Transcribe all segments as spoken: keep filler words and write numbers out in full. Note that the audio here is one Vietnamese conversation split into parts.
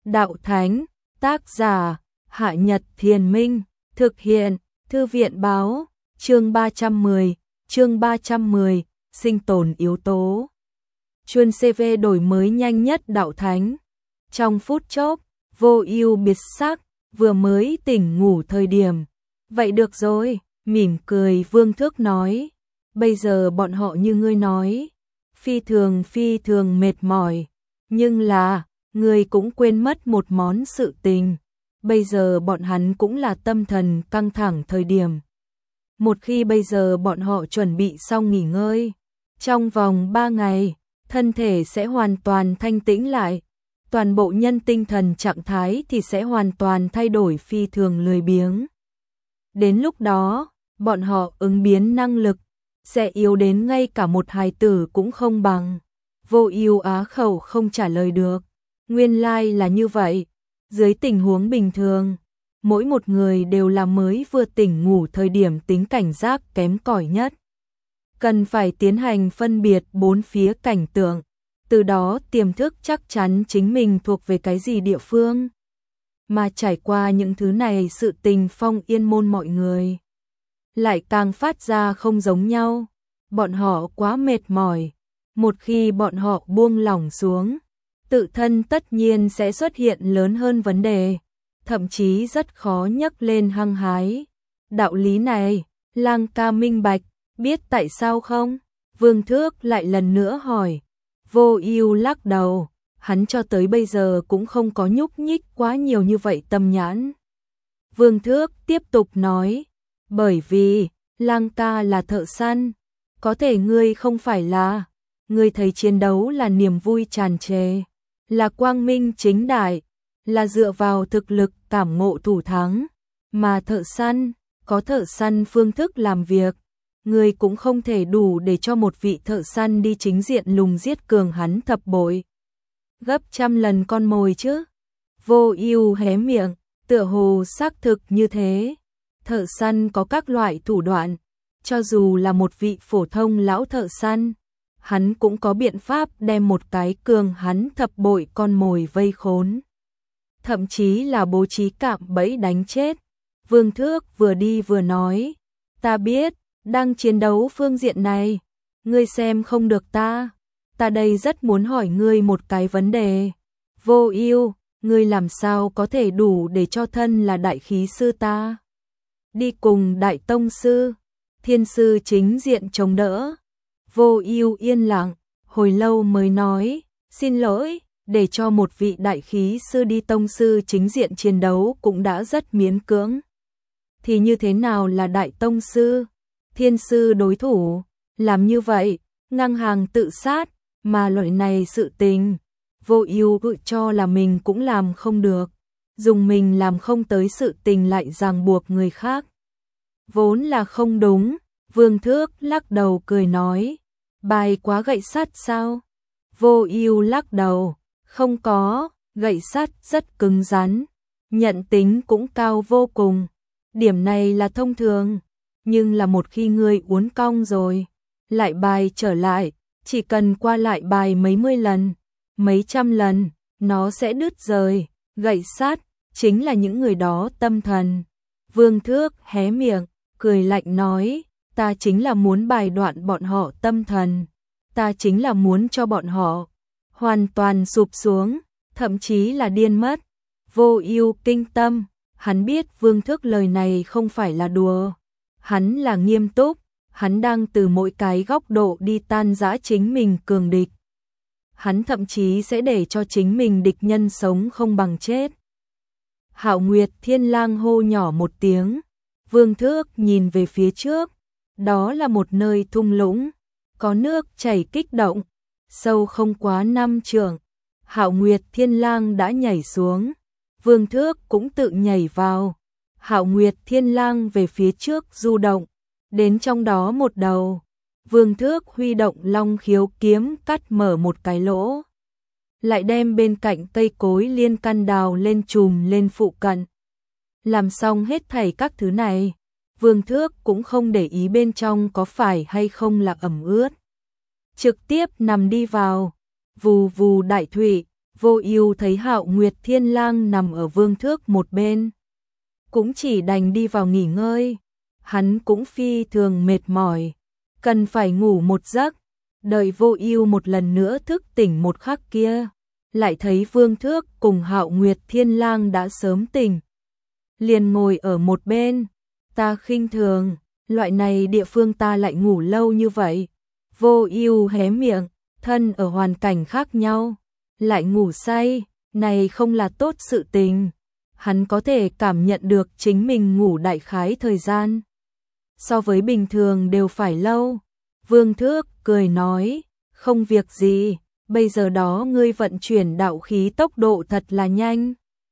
Đạo Thánh, tác giả, Hạ Nhật Thiền Minh, thực hiện, Thư viện báo, chương ba trăm mười, chương ba trăm mười, sinh tồn yếu tố. Chuân xê vê đổi mới nhanh nhất Đạo Thánh. Trong phút chốc, Vô Ưu biệt sắc, vừa mới tỉnh ngủ thời điểm. Vậy được rồi, mỉm cười Vương Thước nói. Bây giờ bọn họ như ngươi nói, phi thường phi thường mệt mỏi. Nhưng là, ngươi cũng quên mất một món sự tình. Bây giờ bọn hắn cũng là tâm thần căng thẳng thời điểm. Một khi bây giờ bọn họ chuẩn bị xong nghỉ ngơi, trong vòng ba ngày, thân thể sẽ hoàn toàn thanh tĩnh lại. Toàn bộ nhân tinh thần trạng thái thì sẽ hoàn toàn thay đổi phi thường lười biếng. Đến lúc đó, bọn họ ứng biến năng lực sẽ yếu đến ngay cả một hài tử cũng không bằng. Vô Ưu á khẩu không trả lời được. Nguyên lai là như vậy. Dưới tình huống bình thường, mỗi một người đều là mới vừa tỉnh ngủ thời điểm tính cảnh giác kém cỏi nhất. Cần phải tiến hành phân biệt bốn phía cảnh tượng, từ đó tiềm thức chắc chắn chính mình thuộc về cái gì địa phương. Mà trải qua những thứ này sự tình Phong Yên môn mọi người lại càng phát ra không giống nhau. Bọn họ quá mệt mỏi. Một khi bọn họ buông lỏng xuống, tự thân tất nhiên sẽ xuất hiện lớn hơn vấn đề, thậm chí rất khó nhấc lên hăng hái. Đạo lý này, Lang ca minh bạch, biết tại sao không? Vương Thước lại lần nữa hỏi. Vô Ưu lắc đầu, hắn cho tới bây giờ cũng không có nhúc nhích quá nhiều như vậy tâm nhãn. Vương Thước tiếp tục nói, bởi vì, Lang ca là thợ săn, có thể ngươi không phải là, ngươi thấy chiến đấu là niềm vui tràn trề, là quang minh chính đại, là dựa vào thực lực cảm ngộ thủ thắng, mà thợ săn, có thợ săn phương thức làm việc, ngươi cũng không thể đủ để cho một vị thợ săn đi chính diện lùng giết cường hắn thập bội, gấp trăm lần con mồi chứ. Vô Ưu hé miệng, tựa hồ xác thực như thế. Thợ săn có các loại thủ đoạn, cho dù là một vị phổ thông lão thợ săn, hắn cũng có biện pháp đem một cái cường hắn thập bội con mồi vây khốn. Thậm chí là bố trí cạm bẫy đánh chết. Vương Thước vừa đi vừa nói, ta biết, đang chiến đấu phương diện này, ngươi xem không được ta. Ta đây rất muốn hỏi ngươi một cái vấn đề. Vô Ưu, ngươi làm sao có thể đủ để cho thân là đại khí sư ta đi cùng đại tông sư, thiên sư chính diện chống đỡ? Vô Ưu yên lặng, hồi lâu mới nói, xin lỗi, để cho một vị đại khí sư đi tông sư chính diện chiến đấu cũng đã rất miễn cưỡng. Thì như thế nào là đại tông sư, thiên sư đối thủ? Làm như vậy, ngang hàng tự sát, mà loại này sự tình, Vô Ưu tự cho là mình cũng làm không được. Dùng mình làm không tới sự tình lại ràng buộc người khác, vốn là không đúng. Vương Thước lắc đầu cười nói, bài quá gậy sắt sao? Vô Ưu lắc đầu, không có, gậy sắt rất cứng rắn, nhận tính cũng cao vô cùng. Điểm này là thông thường, nhưng là một khi ngươi uốn cong rồi, lại bài trở lại, chỉ cần qua lại bài mấy mươi lần, mấy trăm lần, nó sẽ đứt rời. Gậy sắt chính là những người đó tâm thần. Vương Thước hé miệng, cười lạnh nói, ta chính là muốn bài đoạn bọn họ tâm thần, ta chính là muốn cho bọn họ hoàn toàn sụp xuống, thậm chí là điên mất. Vô Ưu kinh tâm, hắn biết Vương Thước lời này không phải là đùa, hắn là nghiêm túc, hắn đang từ mỗi cái góc độ đi tan rã chính mình cường địch. Hắn thậm chí sẽ để cho chính mình địch nhân sống không bằng chết. Hạo Nguyệt Thiên Lang hô nhỏ một tiếng. Vương Thước nhìn về phía trước, đó là một nơi thung lũng, có nước chảy kích động, sâu không quá năm trượng. Hạo Nguyệt Thiên Lang đã nhảy xuống, Vương Thước cũng tự nhảy vào. Hạo Nguyệt Thiên Lang về phía trước du động, đến trong đó một đầu. Vương Thước huy động Long Khiếu kiếm cắt mở một cái lỗ, lại đem bên cạnh cây cối liên căn đào lên chùm lên phụ cận. Làm xong hết thảy các thứ này, Vương Thước cũng không để ý bên trong có phải hay không là ẩm ướt. Trực tiếp nằm đi vào, vù vù đại thủy, Vô Ưu thấy Hạo Nguyệt Thiên Lang nằm ở vương thước một bên, cũng chỉ đành đi vào nghỉ ngơi. Hắn cũng phi thường mệt mỏi, cần phải ngủ một giấc. Đợi Vô Ưu một lần nữa thức tỉnh một khắc kia, lại thấy Vương Thước cùng Hạo Nguyệt Thiên Lang đã sớm tỉnh, liền ngồi ở một bên. Ta khinh thường, loại này địa phương ta lại ngủ lâu như vậy. Vô Ưu hé miệng, thân ở hoàn cảnh khác nhau, lại ngủ say, này không là tốt sự tình. Hắn có thể cảm nhận được chính mình ngủ đại khái thời gian so với bình thường đều phải lâu. Vương Thước cười nói, không việc gì, bây giờ đó ngươi vận chuyển đạo khí tốc độ thật là nhanh.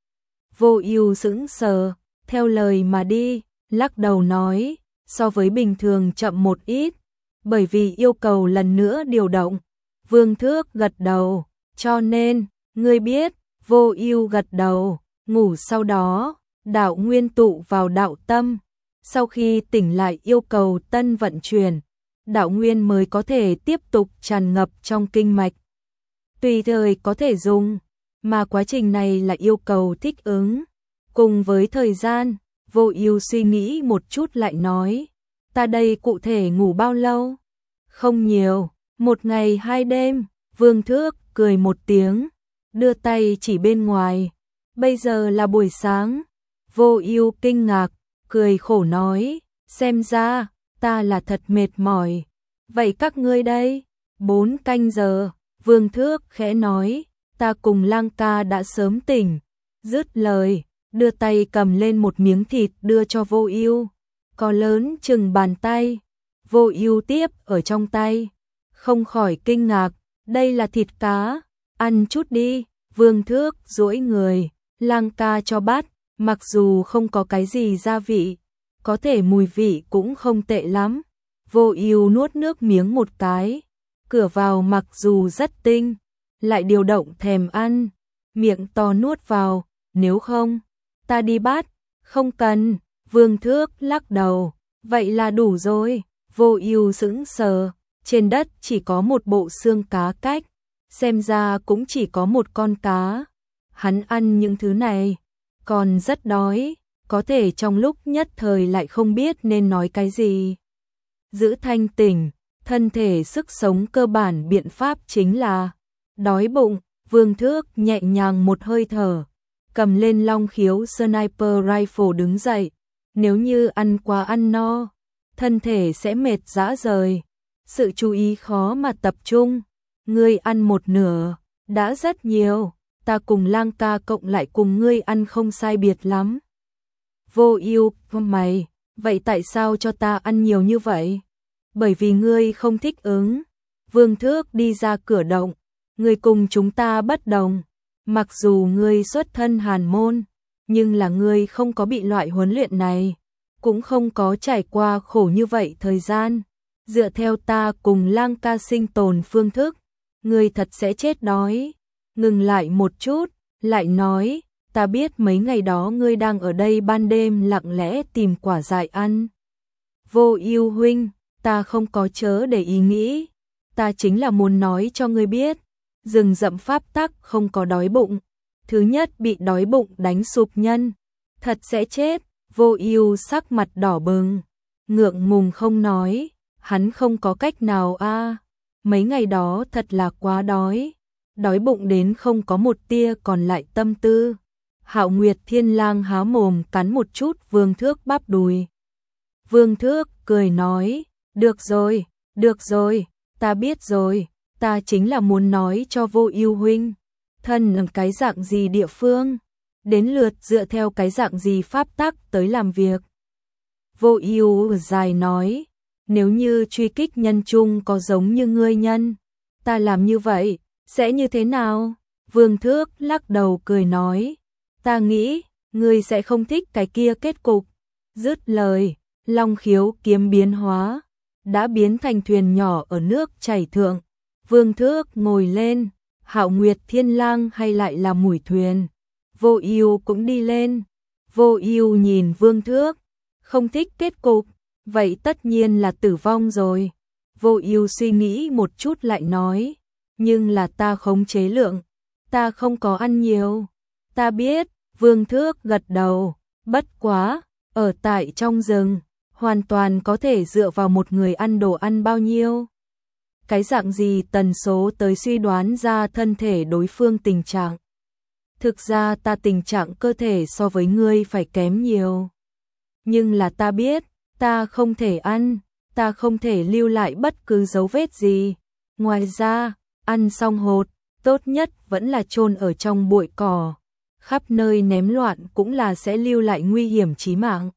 Vô Ưu sững sờ, theo lời mà đi, lắc đầu nói, so với bình thường chậm một ít, bởi vì yêu cầu lần nữa điều động. Vương Thước gật đầu, cho nên, ngươi biết. Vô Ưu gật đầu, ngủ sau đó, đạo nguyên tụ vào đạo tâm, sau khi tỉnh lại yêu cầu tân vận chuyển, đạo nguyên mới có thể tiếp tục tràn ngập trong kinh mạch. Tùy thời có thể dùng, mà quá trình này là yêu cầu thích ứng. Cùng với thời gian, Vô Ưu suy nghĩ một chút lại nói, ta đây cụ thể ngủ bao lâu? Không nhiều, một ngày hai đêm. Vương Thước cười một tiếng, đưa tay chỉ bên ngoài, bây giờ là buổi sáng. Vô Ưu kinh ngạc, cười khổ nói, xem ra ta là thật mệt mỏi. Vậy các ngươi đây? Bốn canh giờ. Vương Thước khẽ nói, ta cùng Lang ca đã sớm tỉnh. Dứt lời, đưa tay cầm lên một miếng thịt đưa cho Vô Ưu, có lớn chừng bàn tay. Vô Ưu tiếp ở trong tay, không khỏi kinh ngạc, đây là thịt cá, ăn chút đi. Vương Thước duỗi người, Lang ca cho bắt, mặc dù không có cái gì gia vị, có thể mùi vị cũng không tệ lắm. Vô Ưu nuốt nước miếng một cái, cửa vào mặc dù rất tinh, lại điều động thèm ăn, miệng to nuốt vào, nếu không, ta đi bắt. Không cần. Vương Thước lắc đầu, vậy là đủ rồi. Vô Ưu sững sờ, trên đất chỉ có một bộ xương cá cách, xem ra cũng chỉ có một con cá. Hắn ăn những thứ này, còn rất đói, có thể trong lúc nhất thời lại không biết nên nói cái gì. Giữ thanh tỉnh, thân thể sức sống cơ bản biện pháp chính là đói bụng. Vương Thước nhẹ nhàng một hơi thở, cầm lên Long Khiếu Sniper Rifle đứng dậy. Nếu như ăn quá ăn no, thân thể sẽ mệt rã rời, sự chú ý khó mà tập trung. Ngươi ăn một nửa, đã rất nhiều, ta cùng Lang ca cộng lại cùng ngươi ăn không sai biệt lắm. Vô Ưu, mày, vậy tại sao cho ta ăn nhiều như vậy? Bởi vì ngươi không thích ứng. Vương Thước đi ra cửa động, ngươi cùng chúng ta bất đồng, mặc dù ngươi xuất thân hàn môn, nhưng là ngươi không có bị loại huấn luyện này, cũng không có trải qua khổ như vậy thời gian. Dựa theo ta cùng Lang ca sinh tồn phương thức, ngươi thật sẽ chết đói. Ngừng lại một chút, lại nói, ta biết mấy ngày đó ngươi đang ở đây ban đêm lặng lẽ tìm quả dại ăn. Vô Ưu huynh, ta không có chớ để ý nghĩ, ta chính là muốn nói cho ngươi biết, rừng rậm pháp tắc không có đói bụng. Thứ nhất bị đói bụng đánh sụp nhân, thật sẽ chết. Vô Ưu sắc mặt đỏ bừng, ngượng ngùng không nói, hắn không có cách nào a, mấy ngày đó thật là quá đói, đói bụng đến không có một tia còn lại tâm tư. Hạo Nguyệt Thiên Lang há mồm cắn một chút Vương Thước bắp đùi. Vương Thước cười nói, được rồi, được rồi, ta biết rồi, ta chính là muốn nói cho Vô Ưu huynh, thân ở cái dạng gì địa phương, đến lượt dựa theo cái dạng gì pháp tắc tới làm việc. Vô Ưu dài nói, nếu như truy kích nhân chung có giống như ngươi nhân, ta làm như vậy, sẽ như thế nào? Vương Thước lắc đầu cười nói, ta nghĩ, ngươi sẽ không thích cái kia kết cục. Dứt lời, Long Khiếu kiếm biến hóa, đã biến thành thuyền nhỏ ở nước chảy thượng. Vương Thước ngồi lên, Hạo Nguyệt Thiên Lang hay lại là mùi thuyền. Vô Ưu cũng đi lên. Vô Ưu nhìn Vương Thước, không thích kết cục, vậy tất nhiên là tử vong rồi. Vô Ưu suy nghĩ một chút lại nói, nhưng là ta khống chế lượng Ta không có ăn nhiều. Ta biết, Vương Thước gật đầu, bất quá, ở tại trong rừng, hoàn toàn có thể dựa vào một người ăn đồ ăn bao nhiêu. Cái dạng gì tần số tới suy đoán ra thân thể đối phương tình trạng. Thực ra ta tình trạng cơ thể so với ngươi phải kém nhiều. Nhưng là ta biết, ta không thể ăn, ta không thể lưu lại bất cứ dấu vết gì. Ngoài ra, ăn xong hột, tốt nhất vẫn là chôn ở trong bụi cỏ. Khắp nơi ném loạn cũng là sẽ lưu lại nguy hiểm chí mạng.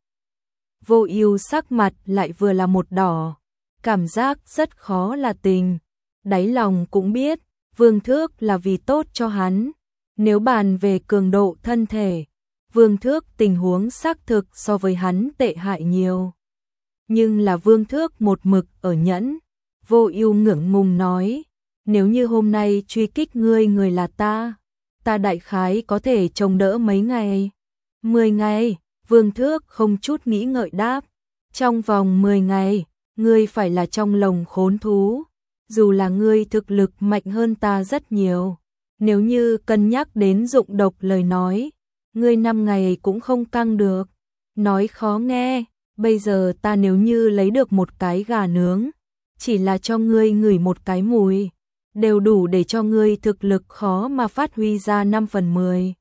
Vô Ưu sắc mặt lại vừa là một đỏ, cảm giác rất khó là tình. Đáy lòng cũng biết, Vương Thước là vì tốt cho hắn. Nếu bàn về cường độ thân thể, Vương Thước tình huống xác thực so với hắn tệ hại nhiều. Nhưng là Vương Thước một mực ở nhẫn. Vô Ưu ngượng ngùng nói, nếu như hôm nay truy kích ngươi người là ta, ta đại khái có thể chống đỡ mấy ngày. Mười ngày, Vương Thước không chút nghĩ ngợi đáp. Trong vòng mười ngày, ngươi phải là trong lồng khốn thú. Dù là ngươi thực lực mạnh hơn ta rất nhiều. Nếu như cân nhắc đến dụng độc lời nói, ngươi năm ngày cũng không căng được. Nói khó nghe, bây giờ ta nếu như lấy được một cái gà nướng, chỉ là cho ngươi ngửi một cái mùi, đều đủ để cho ngươi thực lực khó mà phát huy ra năm phần mười.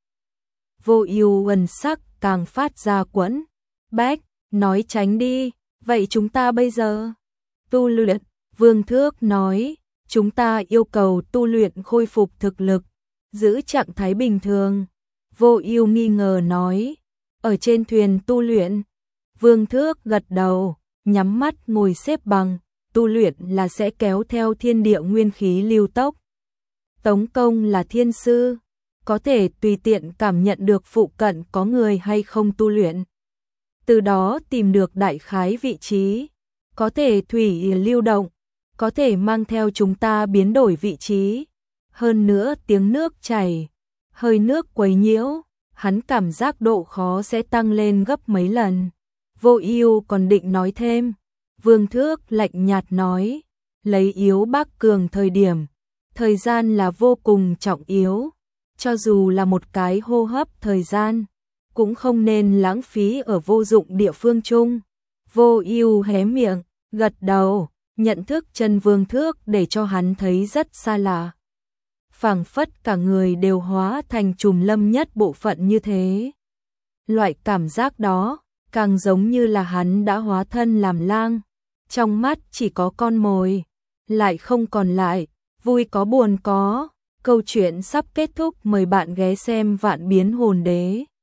Vô Ưu ẩn sắc càng phát ra quẫn. Bách, nói tránh đi, vậy chúng ta bây giờ tu luyện. Vương Thước nói, chúng ta yêu cầu tu luyện khôi phục thực lực, giữ trạng thái bình thường. Vô Ưu nghi ngờ nói, ở trên thuyền tu luyện. Vương Thước gật đầu, nhắm mắt ngồi xếp bằng, tu luyện là sẽ kéo theo thiên địa nguyên khí lưu tốc. Tống Công là thiên sư, có thể tùy tiện cảm nhận được phụ cận có người hay không tu luyện. Từ đó tìm được đại khái vị trí, có thể thủy lưu động, có thể mang theo chúng ta biến đổi vị trí. Hơn nữa tiếng nước chảy, hơi nước quấy nhiễu, hắn cảm giác độ khó sẽ tăng lên gấp mấy lần. Vô Ưu còn định nói thêm, Vương Thước lạnh nhạt nói, lấy yếu bác cường thời điểm, thời gian là vô cùng trọng yếu, cho dù là một cái hô hấp thời gian, cũng không nên lãng phí ở vô dụng địa phương chung. Vô Ưu hé miệng, gật đầu, nhận thức chân Vương Thước để cho hắn thấy rất xa lạ. Phảng phất cả người đều hóa thành trùm lâm nhất bộ phận như thế. Loại cảm giác đó, càng giống như là hắn đã hóa thân làm lang, trong mắt chỉ có con mồi, lại không còn lại, vui có buồn có. Câu chuyện sắp kết thúc, mời bạn ghé xem Vạn Biến Hồn Đế.